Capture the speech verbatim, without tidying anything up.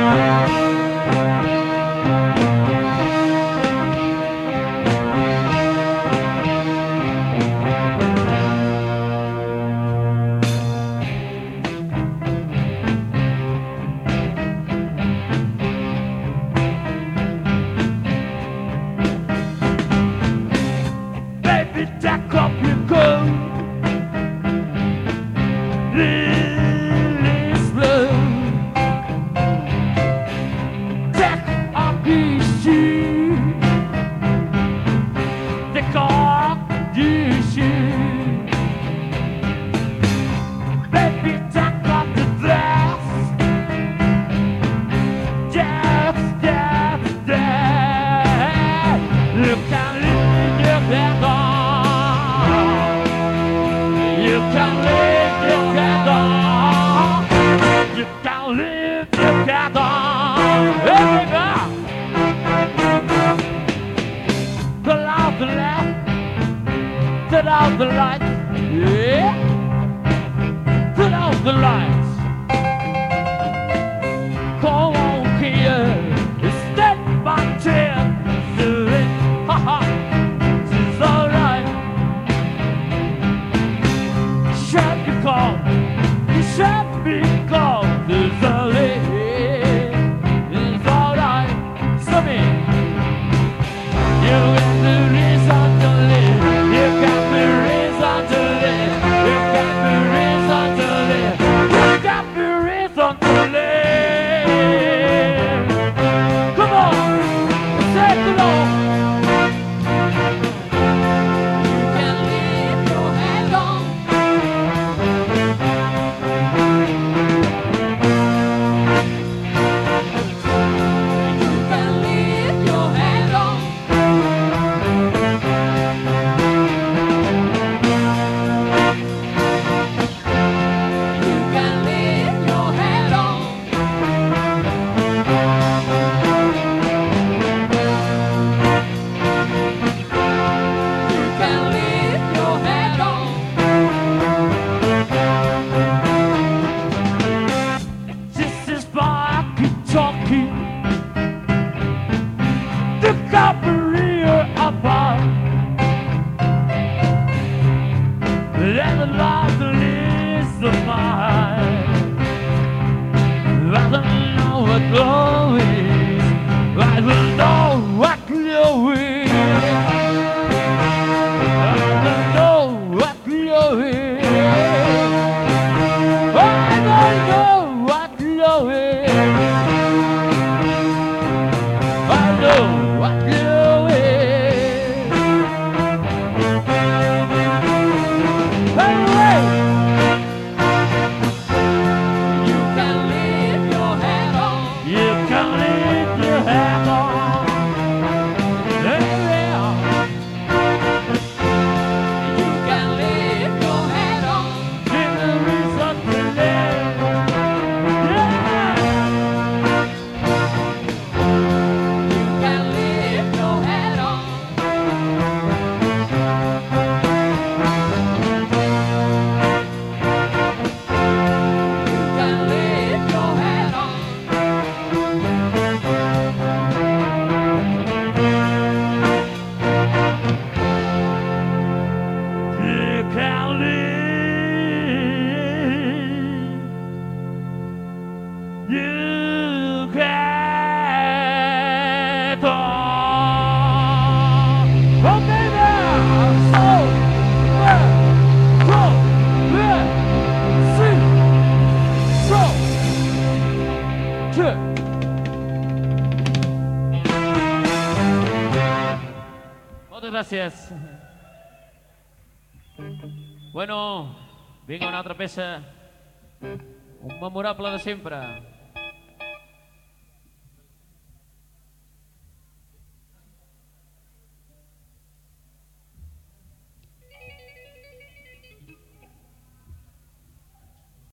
Jack up your gun, release blood. Jack up your shoe, take off your shoe. Baby, take off the dress, yes, yes, yes. Look out, leave your bed on. You can live your cat on. You can live your cat on. Hey, baby. Turn out the lamp. Turn out the lights. Yeah. Turn out the lights. Come on, kid. Step by step. Do it. Ha ha. It's alright. Should be called, you should be called. It's alright, it's alright. So me, you got the reason to live. You got the reason to live. You got the reason to live. You got the reason to live. Come on, say it along. The career apart, and the love is of mine. I don't know what glow is. I don't know what glow is. I don't know what glow is. I don't know what glow is. I know what glow is. Anyway, you can leave your hat on. You can leave your hat on. Yeah. You can leave your hat on. Give the reason to live. Yeah. You can't talk. Oh, baby, so well, so well, see, so good. Muchas gracias. Bueno, vinga una altra peça, un memorable de sempre.